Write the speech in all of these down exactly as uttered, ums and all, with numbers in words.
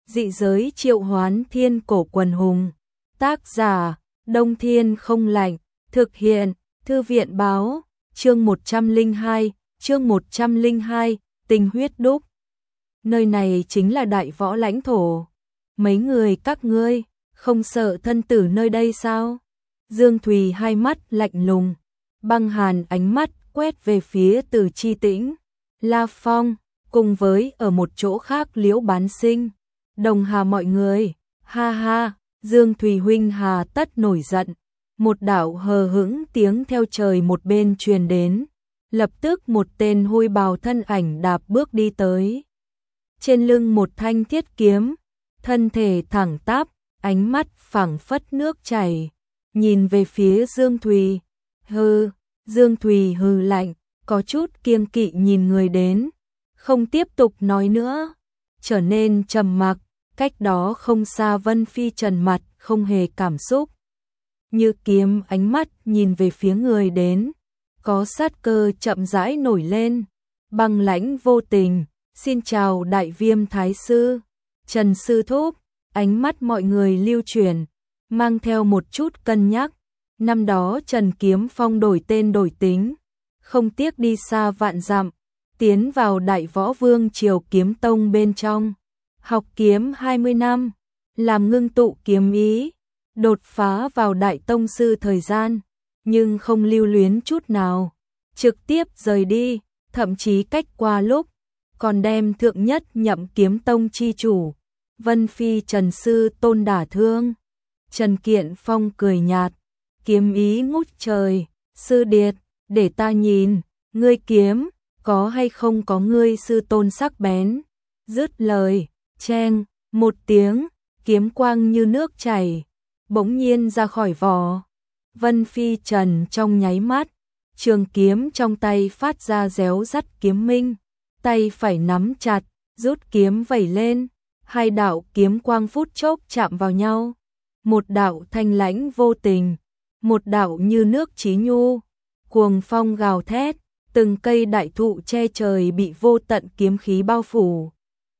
dị giới triệu hoán thiên cổ quần hùng. Tác giả, Đông Thiên Không Lạnh, thực hiện, Thư viện báo, chương một trăm lẻ hai, chương một trăm lẻ hai, tình huyết đúc. Nơi này chính là đại võ lãnh thổ. Mấy người các ngươi, không sợ thân tử nơi đây sao? Dương Thùy hai mắt lạnh lùng, băng hàn ánh mắt quét về phía Từ Chi Tĩnh, La Phong, cùng với ở một chỗ khác Liễu Bán Sinh. Đồng Hà mọi người, ha ha, Dương Thùy huynh hà tất nổi giận. Một đạo hờ hững tiếng theo trời một bên truyền đến, lập tức một tên hôi bào thân ảnh đạp bước đi tới. Trên lưng một thanh thiết kiếm, thân thể thẳng tắp, ánh mắt phảng phất nước chảy, nhìn về phía Dương Thùy. Hừ, Dương Thùy hừ lạnh, có chút kiêng kỵ nhìn người đến, không tiếp tục nói nữa, trở nên trầm mặc. Cách đó không xa Vân Phi Trần mặt không hề cảm xúc, như kiếm ánh mắt nhìn về phía người đến, có sát cơ chậm rãi nổi lên, băng lãnh vô tình. Xin chào Đại Viêm Thái Sư, Trần Sư Thúc. Ánh mắt mọi người lưu chuyển, mang theo một chút cân nhắc. Năm đó Trần Kiếm Phong đổi tên đổi tính, không tiếc đi xa vạn dặm, tiến vào Đại Võ Vương Triều Kiếm Tông bên trong, học kiếm hai mươi năm, làm ngưng tụ kiếm ý, đột phá vào Đại Tông Sư thời gian, nhưng không lưu luyến chút nào, trực tiếp rời đi, thậm chí cách qua lúc, còn đem thượng nhất nhậm Kiếm Tông chi chủ, Vân Phi Trần Sư Tôn đả thương. Trần Kiện Phong cười nhạt, kiếm ý ngút trời, sư điệt, để ta nhìn, ngươi kiếm, có hay không có ngươi sư tôn sắc bén. Dứt lời, cheng, một tiếng, kiếm quang như nước chảy, bỗng nhiên ra khỏi vỏ. Vân Phi Trần trong nháy mắt, trường kiếm trong tay phát ra réo rắt kiếm minh, tay phải nắm chặt, rút kiếm vẩy lên, hai đạo kiếm quang phút chốc chạm vào nhau. Một đạo thanh lãnh vô tình, một đạo như nước chí nhu, cuồng phong gào thét, từng cây đại thụ che trời bị vô tận kiếm khí bao phủ,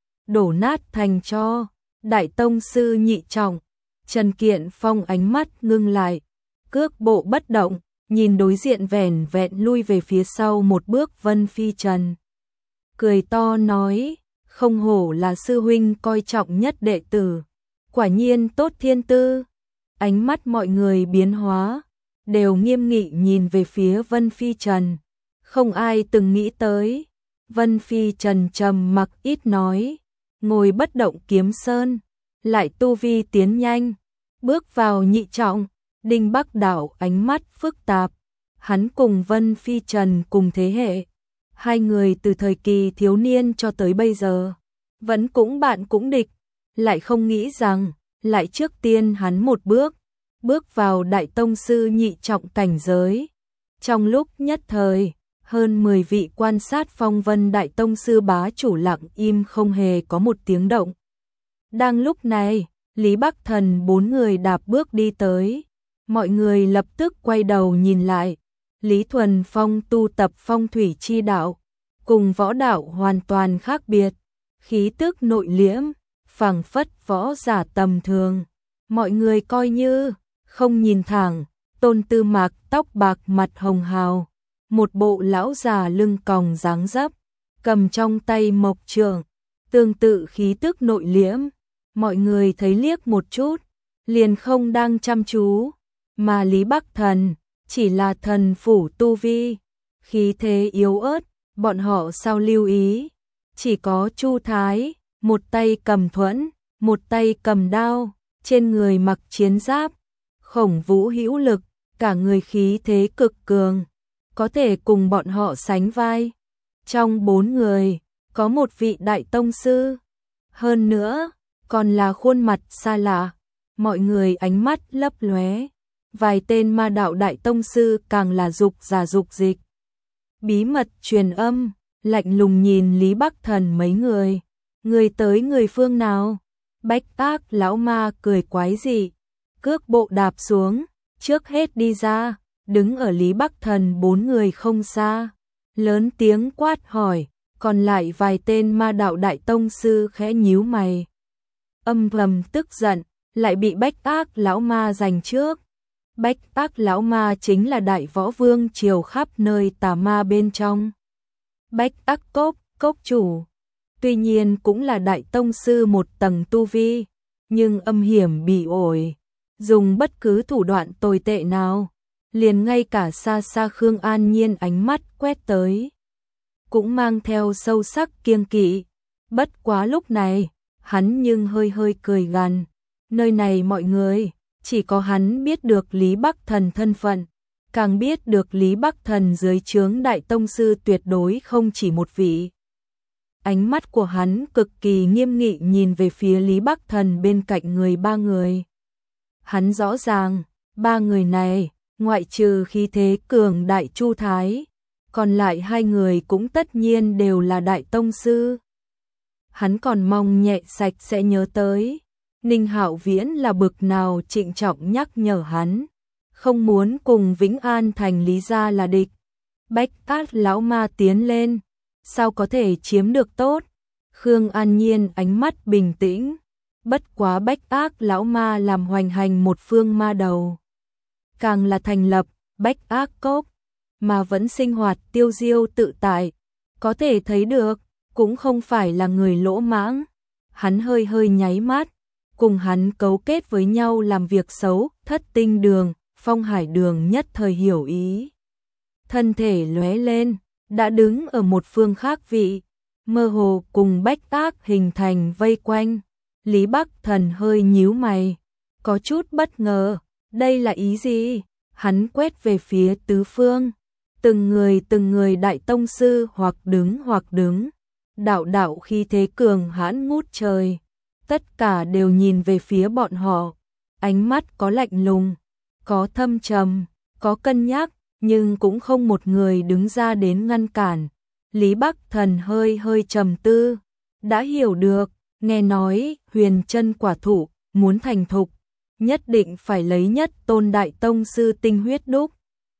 đổ nát thành tro. Đại Tông Sư nhị trọng, Trần Kiện Phong ánh mắt ngưng lại, cước bộ bất động, nhìn đối diện vẻn vẹn lui về phía sau một bước Vân Phi Trần. Cười to nói, không hổ là sư huynh coi trọng nhất đệ tử, quả nhiên tốt thiên tư. Ánh mắt mọi người biến hóa, đều nghiêm nghị nhìn về phía Vân Phi Trần. Không ai từng nghĩ tới, Vân Phi Trần trầm mặc ít nói, ngồi bất động kiếm sơn, lại tu vi tiến nhanh, bước vào nhị trọng. Đinh Bắc Đảo ánh mắt phức tạp, hắn cùng Vân Phi Trần cùng thế hệ, hai người từ thời kỳ thiếu niên cho tới bây giờ, vẫn cũng bạn cũng địch, lại không nghĩ rằng, lại trước tiên hắn một bước, bước vào Đại Tông Sư nhị trọng cảnh giới. Trong lúc nhất thời, hơn mười vị quan sát phong vân Đại Tông Sư bá chủ lặng im không hề có một tiếng động. Đang lúc này, Lý Bắc Thần bốn người đạp bước đi tới, mọi người lập tức quay đầu nhìn lại. Lý Thuần Phong tu tập phong thủy chi đạo, cùng võ đạo hoàn toàn khác biệt, khí tức nội liễm, phảng phất võ giả tầm thường. Mọi người coi như không nhìn thẳng, Tôn Tư Mạc tóc bạc mặt hồng hào, một bộ lão già lưng còng dáng dấp, cầm trong tay mộc trượng, tương tự khí tức nội liễm. Mọi người thấy liếc một chút, liền không đang chăm chú, mà Lý Bắc Thần chỉ là thần phủ tu vi, khí thế yếu ớt, bọn họ sao lưu ý. Chỉ có Chu Thái, một tay cầm thuẫn, một tay cầm đao, trên người mặc chiến giáp, khổng vũ hữu lực, cả người khí thế cực cường, có thể cùng bọn họ sánh vai. Trong bốn người, có một vị Đại Tông Sư, hơn nữa, còn là khuôn mặt xa lạ, mọi người ánh mắt lấp lóe. Vài tên ma đạo Đại Tông Sư càng là dục giả dục dịch, bí mật truyền âm, lạnh lùng nhìn Lý Bắc Thần mấy người. Người tới người phương nào? Bách Ác lão ma cười quái dị, cước bộ đạp xuống, trước hết đi ra, đứng ở Lý Bắc Thần bốn người không xa, lớn tiếng quát hỏi. Còn lại vài tên ma đạo Đại Tông Sư khẽ nhíu mày, âm thầm tức giận, lại bị Bách Ác lão ma giành trước. Bách Ác lão ma chính là đại võ vương triều khắp nơi tà ma bên trong. Bách Ác cốc, cốc chủ, tuy nhiên cũng là đại tông sư một tầng tu vi, nhưng âm hiểm bỉ ổi, dùng bất cứ thủ đoạn tồi tệ nào, liền ngay cả xa xa Khương An Nhiên ánh mắt quét tới, cũng mang theo sâu sắc kiêng kỵ. Bất quá lúc này, hắn nhưng hơi hơi cười gằn, nơi này mọi người, chỉ có hắn biết được Lý Bắc Thần thân phận, càng biết được Lý Bắc Thần dưới trướng đại tông sư tuyệt đối không chỉ một vị. Ánh mắt của hắn cực kỳ nghiêm nghị nhìn về phía Lý Bắc Thần bên cạnh người ba người. Hắn rõ ràng, ba người này, ngoại trừ khí thế cường đại Chu Thái, còn lại hai người cũng tất nhiên đều là đại tông sư. Hắn còn mong nhẹ sạch sẽ nhớ tới, Ninh Hạo Viễn là bực nào trịnh trọng nhắc nhở hắn, không muốn cùng Vĩnh An thành Lý gia là địch. Bách Ác lão ma tiến lên, sao có thể chiếm được tốt? Khương An Nhiên ánh mắt bình tĩnh, bất quá Bách Ác lão ma làm hoành hành một phương ma đầu, càng là thành lập Bách Ác cốc, mà vẫn sinh hoạt tiêu diêu tự tại, có thể thấy được, cũng không phải là người lỗ mãng. Hắn hơi hơi nháy mắt, cùng hắn cấu kết với nhau làm việc xấu, Thất Tinh Đường, Phong Hải Đường nhất thời hiểu ý. Thân thể lóe lên, đã đứng ở một phương khác vị, mơ hồ cùng Bách Ác hình thành vây quanh. Lý Bắc Thần hơi nhíu mày, có chút bất ngờ, đây là ý gì? Hắn quét về phía tứ phương, từng người từng người đại tông sư hoặc đứng hoặc đứng, đạo đạo khi thế cường hãn ngút trời, tất cả đều nhìn về phía bọn họ, ánh mắt có lạnh lùng, có thâm trầm, có cân nhắc, nhưng cũng không một người đứng ra đến ngăn cản. Lý Bắc Thần hơi hơi trầm tư, đã hiểu được, nghe nói huyền chân quả thụ muốn thành thục, nhất định phải lấy nhất tôn đại tông sư tinh huyết đúc.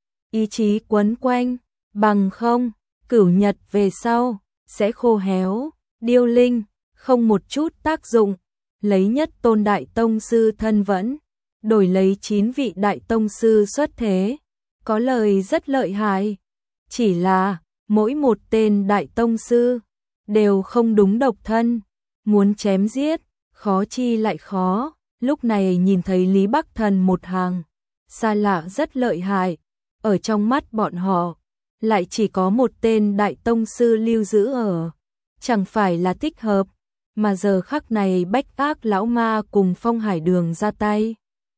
Ý chí quấn quanh, bằng không, cửu nhật về sau, sẽ khô héo, điêu linh, không một chút tác dụng. Lấy nhất tôn đại tông sư thân vẫn, đổi lấy chín vị đại tông sư xuất thế, có lời rất lợi hại. Chỉ là, mỗi một tên đại tông sư, đều không đúng độc thân, muốn chém giết, khó chi lại khó. Lúc này nhìn thấy Lý Bắc Thần một hàng, xa lạ rất lợi hại, ở trong mắt bọn họ, lại chỉ có một tên đại tông sư lưu giữ ở, chẳng phải là thích hợp, mà giờ khắc này Bách Ác lão ma cùng Phong Hải Đường ra tay.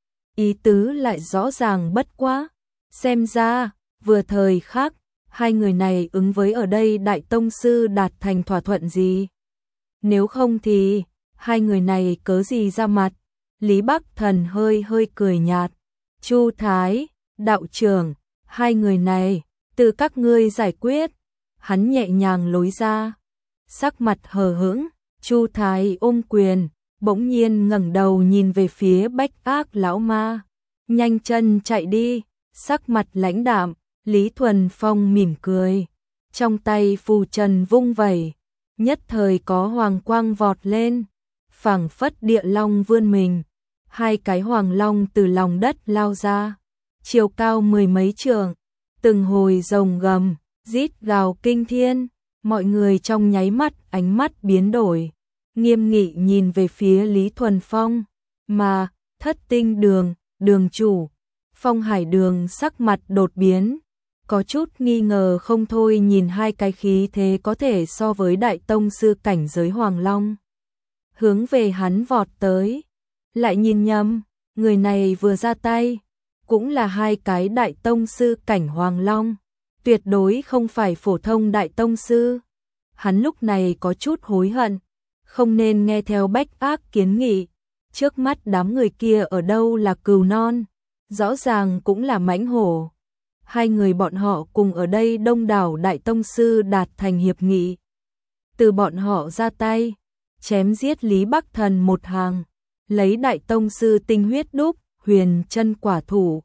Ý tứ lại rõ ràng bất quá, xem ra, vừa thời khắc, hai người này ứng với ở đây đại tông sư đạt thành thỏa thuận gì. Nếu không thì, hai người này cớ gì ra mặt. Lý Bắc Thần hơi hơi cười nhạt, Chu Thái, đạo trưởng, hai người này, từ các ngươi giải quyết. Hắn nhẹ nhàng lối ra, sắc mặt hờ hững. Chu Thái ôm quyền, bỗng nhiên ngẩng đầu nhìn về phía Bách Ác lão ma, nhanh chân chạy đi, sắc mặt lãnh đạm. Lý Thuần Phong mỉm cười, trong tay phù trần vung vẩy, nhất thời có hoàng quang vọt lên, phảng phất địa long vươn mình, hai cái hoàng long từ lòng đất lao ra, chiều cao mười mấy trượng, từng hồi rồng gầm, rít gào kinh thiên. Mọi người trong nháy mắt ánh mắt biến đổi, nghiêm nghị nhìn về phía Lý Thuần Phong, mà Thất Tinh Đường, đường chủ, Phong Hải Đường sắc mặt đột biến, có chút nghi ngờ không thôi nhìn hai cái khí thế có thể so với đại tông sư cảnh giới Hoàng Long. Hướng về hắn vọt tới, lại nhìn nhầm, người này vừa ra tay, cũng là hai cái đại tông sư cảnh Hoàng Long. Tuyệt đối không phải phổ thông đại tông sư. Hắn lúc này có chút hối hận, không nên nghe theo Bách Ác kiến nghị. Trước mắt đám người kia ở đâu là cừu non, rõ ràng cũng là mãnh hổ. Hai người bọn họ cùng ở đây đông đảo đại tông sư đạt thành hiệp nghị. Từ bọn họ ra tay, chém giết Lý Bắc Thần một hàng, lấy đại tông sư tinh huyết đúc, huyền chân quả thủ.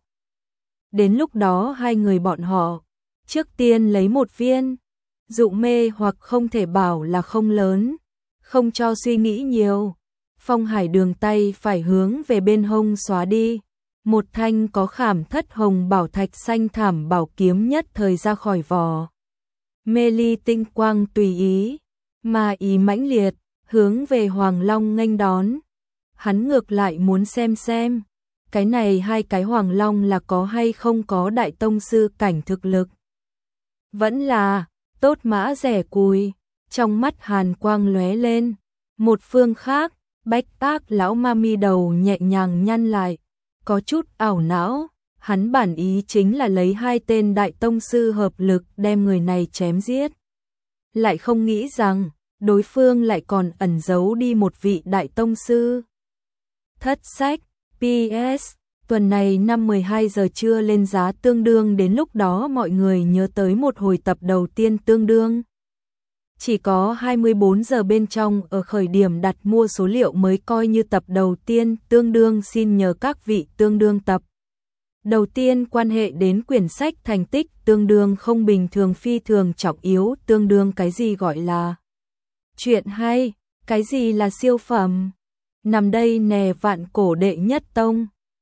Đến lúc đó hai người bọn họ trước tiên lấy một viên, dụ mê hoặc không thể bảo là không lớn, không cho suy nghĩ nhiều. Phong Hải Đường tay phải hướng về bên hông xóa đi, một thanh có khảm thất hồng bảo thạch xanh thảm bảo kiếm nhất thời ra khỏi vỏ. Mê ly tinh quang tùy ý, mà ý mãnh liệt, hướng về Hoàng Long nghênh đón. Hắn ngược lại muốn xem xem, cái này hai cái Hoàng Long là có hay không có đại tông sư cảnh thực lực. Vẫn là, tốt mã rẻ cùi, trong mắt hàn quang lóe lên. Một phương khác, Bách Tác lão ma mi đầu nhẹ nhàng nhăn lại, có chút ảo não, hắn bản ý chính là lấy hai tên đại tông sư hợp lực đem người này chém giết. Lại không nghĩ rằng, đối phương lại còn ẩn giấu đi một vị đại tông sư. Thất sách, pê ét, tuần này năm mười hai giờ trưa lên giá tương đương đến lúc đó mọi người nhớ tới một hồi tập đầu tiên tương đương. Chỉ có hai mươi bốn giờ bên trong ở khởi điểm đặt mua số liệu mới coi như tập đầu tiên tương đương, xin nhờ các vị tương đương tập. Đầu tiên quan hệ đến quyển sách thành tích tương đương không bình thường phi thường trọng yếu, tương đương cái gì gọi là chuyện hay, cái gì là siêu phẩm. Nằm đây nè vạn cổ đệ nhất tông.